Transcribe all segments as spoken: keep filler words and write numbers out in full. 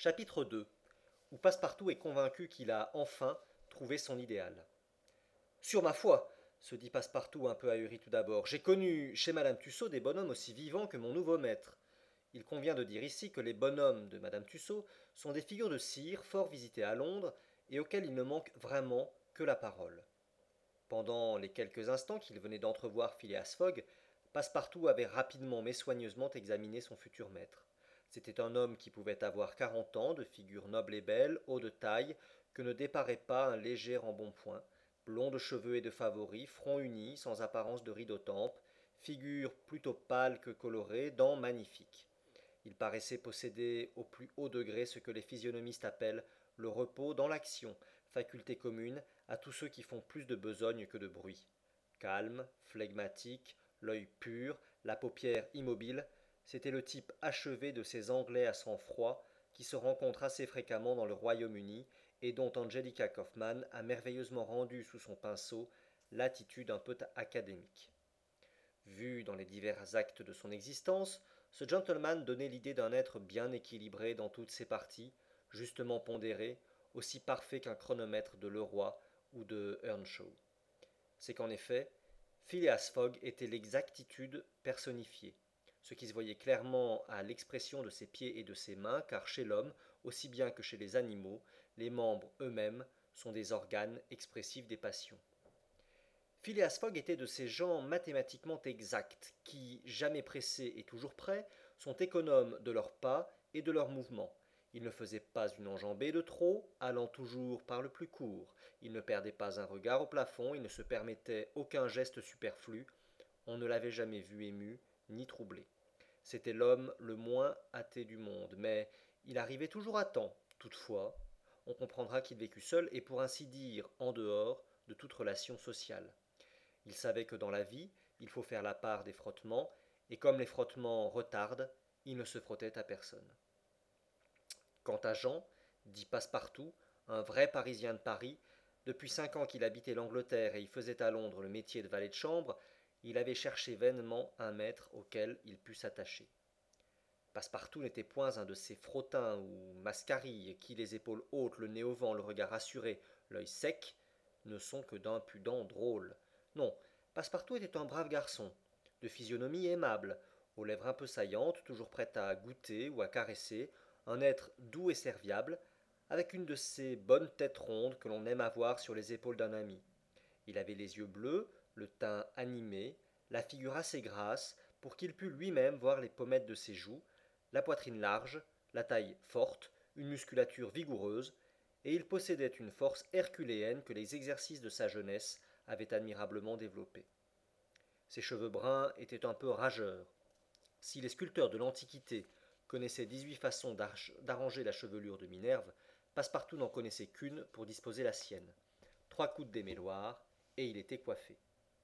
Chapitre deux, où Passepartout est convaincu qu'il a enfin trouvé son idéal. Sur ma foi, se dit Passepartout un peu ahuri tout d'abord, j'ai connu chez Madame Tussaud des bonshommes aussi vivants que mon nouveau maître. Il convient de dire ici que les bonshommes de Madame Tussaud sont des figures de cire fort visitées à Londres et auxquelles il ne manque vraiment que la parole. Pendant les quelques instants qu'il venait d'entrevoir Phileas Fogg, Passepartout avait rapidement mais soigneusement examiné son futur maître. C'était un homme qui pouvait avoir quarante ans, de figure noble et belle, haut de taille, que ne déparait pas un léger embonpoint, blond de cheveux et de favoris, front uni, sans apparence de rides aux tempes, figure plutôt pâle que colorée, dents magnifiques. Il paraissait posséder au plus haut degré ce que les physionomistes appellent le repos dans l'action, faculté commune à tous ceux qui font plus de besogne que de bruit. Calme, flegmatique, l'œil pur, la paupière immobile, c'était le type achevé de ces Anglais à sang-froid qui se rencontrent assez fréquemment dans le Royaume-Uni et dont Angelica Kauffmann a merveilleusement rendu sous son pinceau l'attitude un peu académique. Vu dans les divers actes de son existence, ce gentleman donnait l'idée d'un être bien équilibré dans toutes ses parties, justement pondéré, aussi parfait qu'un chronomètre de Leroy ou de Earnshaw. C'est qu'en effet, Phileas Fogg était l'exactitude personnifiée, ce qui se voyait clairement à l'expression de ses pieds et de ses mains, car chez l'homme, aussi bien que chez les animaux, les membres eux-mêmes sont des organes expressifs des passions. Phileas Fogg était de ces gens mathématiquement exacts, qui, jamais pressés et toujours prêts, sont économes de leurs pas et de leurs mouvements. Il ne faisait pas une enjambée de trop, allant toujours par le plus court. Il ne perdait pas un regard au plafond, il ne se permettait aucun geste superflu. On ne l'avait jamais vu ému, ni troublé. C'était l'homme le moins hâté du monde, mais il arrivait toujours à temps. Toutefois, on comprendra qu'il vécut seul et pour ainsi dire en dehors de toute relation sociale. Il savait que dans la vie, il faut faire la part des frottements, et comme les frottements retardent, il ne se frottait à personne. Quant à Jean, dit Passepartout, un vrai Parisien de Paris, depuis cinq ans qu'il habitait l'Angleterre et y faisait à Londres le métier de valet de chambre, il avait cherché vainement un maître auquel il pût s'attacher. Passepartout n'était point un de ces frottins ou mascarilles qui, les épaules hautes, le nez au vent, le regard assuré, l'œil sec, ne sont que d'impudents drôles. Non, Passepartout était un brave garçon, de physionomie aimable, aux lèvres un peu saillantes, toujours prêt à goûter ou à caresser, un être doux et serviable, avec une de ces bonnes têtes rondes que l'on aime avoir sur les épaules d'un ami. Il avait les yeux bleus, le teint animé, la figure assez grasse pour qu'il pût lui-même voir les pommettes de ses joues, la poitrine large, la taille forte, une musculature vigoureuse, et il possédait une force herculéenne que les exercices de sa jeunesse avaient admirablement développée. Ses cheveux bruns étaient un peu rageurs. Si les sculpteurs de l'Antiquité connaissaient dix-huit façons d'arranger la chevelure de Minerve, Passepartout n'en connaissait qu'une pour disposer la sienne. Trois coups de démêloir, et il était coiffé.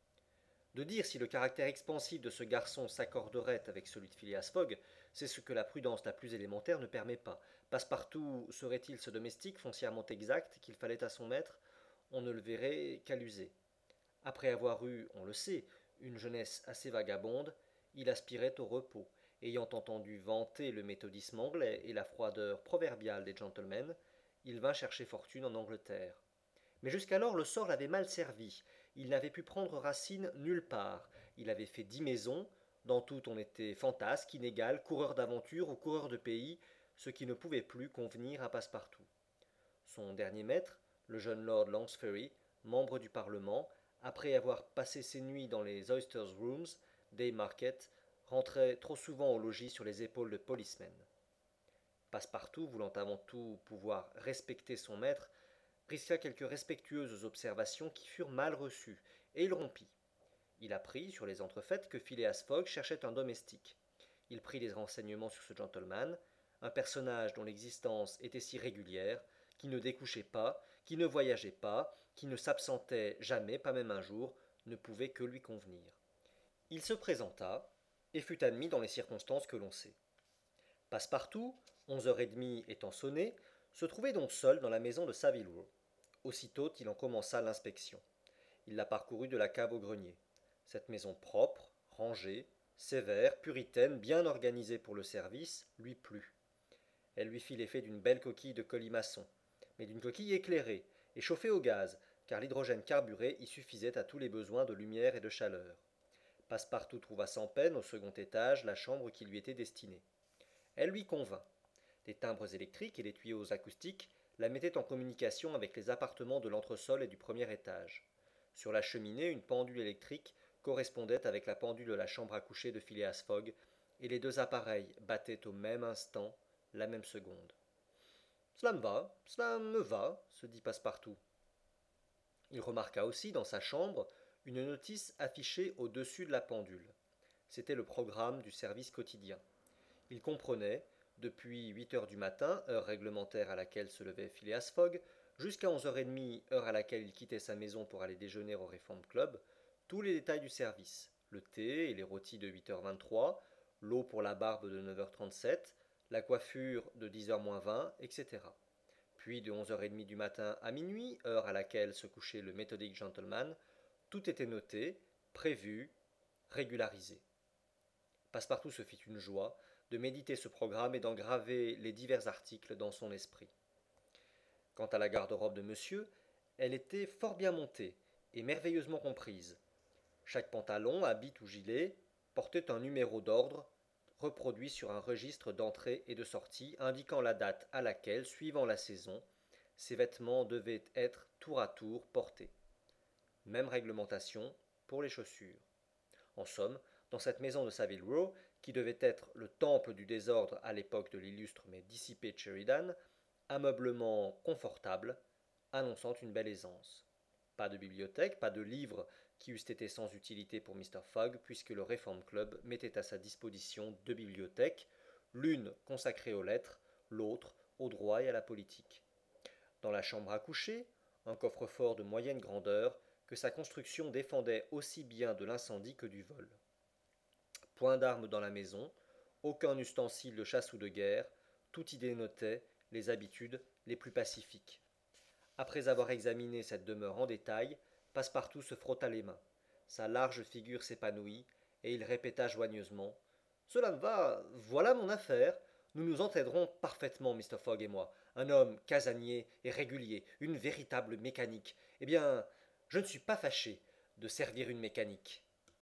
De dire si le caractère expansif de ce garçon s'accorderait avec celui de Phileas Fogg, c'est ce que la prudence la plus élémentaire ne permet pas. Passepartout serait-il ce domestique foncièrement exact qu'il fallait à son maître? On ne le verrait qu'à l'user. Après avoir eu, on le sait, une jeunesse assez vagabonde, il aspirait au repos. Ayant entendu vanter le méthodisme anglais et la froideur proverbiale des gentlemen, il vint chercher fortune en Angleterre. Mais jusqu'alors le sort l'avait mal servi. Il n'avait pu prendre racine nulle part. Il avait fait dix maisons, dans toutes on était fantasque, inégal, coureur d'aventure ou coureur de pays, ce qui ne pouvait plus convenir à Passepartout. Son dernier maître, le jeune lord Lansbury, membre du Parlement, après avoir passé ses nuits dans les Oyster Rooms, Day Market, rentrait trop souvent au logis sur les épaules de policemen. Passepartout, voulant avant tout pouvoir respecter son maître, risqua quelques respectueuses observations qui furent mal reçues, et il rompit. Il apprit, sur les entrefaites, que Phileas Fogg cherchait un domestique. Il prit des renseignements sur ce gentleman, un personnage dont l'existence était si régulière, qui ne découchait pas, qui ne voyageait pas, qui ne s'absentait jamais, pas même un jour, ne pouvait que lui convenir. Il se présenta, et fut admis dans les circonstances que l'on sait. Passepartout, onze heures et demie étant sonnées, se trouvait donc seul dans la maison de Saville Row. Aussitôt il en commença l'inspection. Il la parcourut de la cave au grenier. Cette maison propre, rangée, sévère, puritaine, bien organisée pour le service, lui plut. Elle lui fit l'effet d'une belle coquille de colimaçon, mais d'une coquille éclairée, et chauffée au gaz, car l'hydrogène carburé y suffisait à tous les besoins de lumière et de chaleur. Passepartout trouva sans peine, au second étage, la chambre qui lui était destinée. Elle lui convint. Les timbres électriques et les tuyaux acoustiques la mettaient en communication avec les appartements de l'entresol et du premier étage. Sur la cheminée, une pendule électrique correspondait avec la pendule de la chambre à coucher de Phileas Fogg, et les deux appareils battaient au même instant, la même seconde. Cela me va, cela me va, se dit Passepartout. Il remarqua aussi dans sa chambre une notice affichée au-dessus de la pendule. C'était le programme du service quotidien. Il comprenait, depuis huit heures du matin, heure réglementaire à laquelle se levait Phileas Fogg, jusqu'à onze heures trente, heure à laquelle il quittait sa maison pour aller déjeuner au Reform Club, tous les détails du service, le thé et les rôtis de huit heures vingt-trois, l'eau pour la barbe de neuf heures trente-sept, la coiffure de dix heures moins vingt, et cetera. Puis de onze heures trente du matin à minuit, heure à laquelle se couchait le méthodique gentleman, tout était noté, prévu, régularisé. Passepartout se fit une joie de méditer ce programme et d'engraver les divers articles dans son esprit. Quant à la garde-robe de monsieur, elle était fort bien montée et merveilleusement comprise. Chaque pantalon, habit ou gilet portait un numéro d'ordre reproduit sur un registre d'entrée et de sortie indiquant la date à laquelle, suivant la saison, ces vêtements devaient être tour à tour portés. Même réglementation pour les chaussures. En somme, dans cette maison de Savile Row, qui devait être le temple du désordre à l'époque de l'illustre mais dissipé Sheridan, ameublement confortable, annonçant une belle aisance. Pas de bibliothèque, pas de livres qui eussent été sans utilité pour mister Fogg, puisque le Reform Club mettait à sa disposition deux bibliothèques, l'une consacrée aux lettres, l'autre au droit et à la politique. Dans la chambre à coucher, un coffre-fort de moyenne grandeur, que sa construction défendait aussi bien de l'incendie que du vol. Point d'armes dans la maison, aucun ustensile de chasse ou de guerre, tout y dénotait les habitudes les plus pacifiques. Après avoir examiné cette demeure en détail, Passepartout se frotta les mains. Sa large figure s'épanouit, et il répéta joyeusement « Cela me va, voilà mon affaire. Nous nous entendrons parfaitement, mister Fogg et moi. Un homme casanier et régulier, une véritable mécanique. Eh bien, je ne suis pas fâché de servir une mécanique. »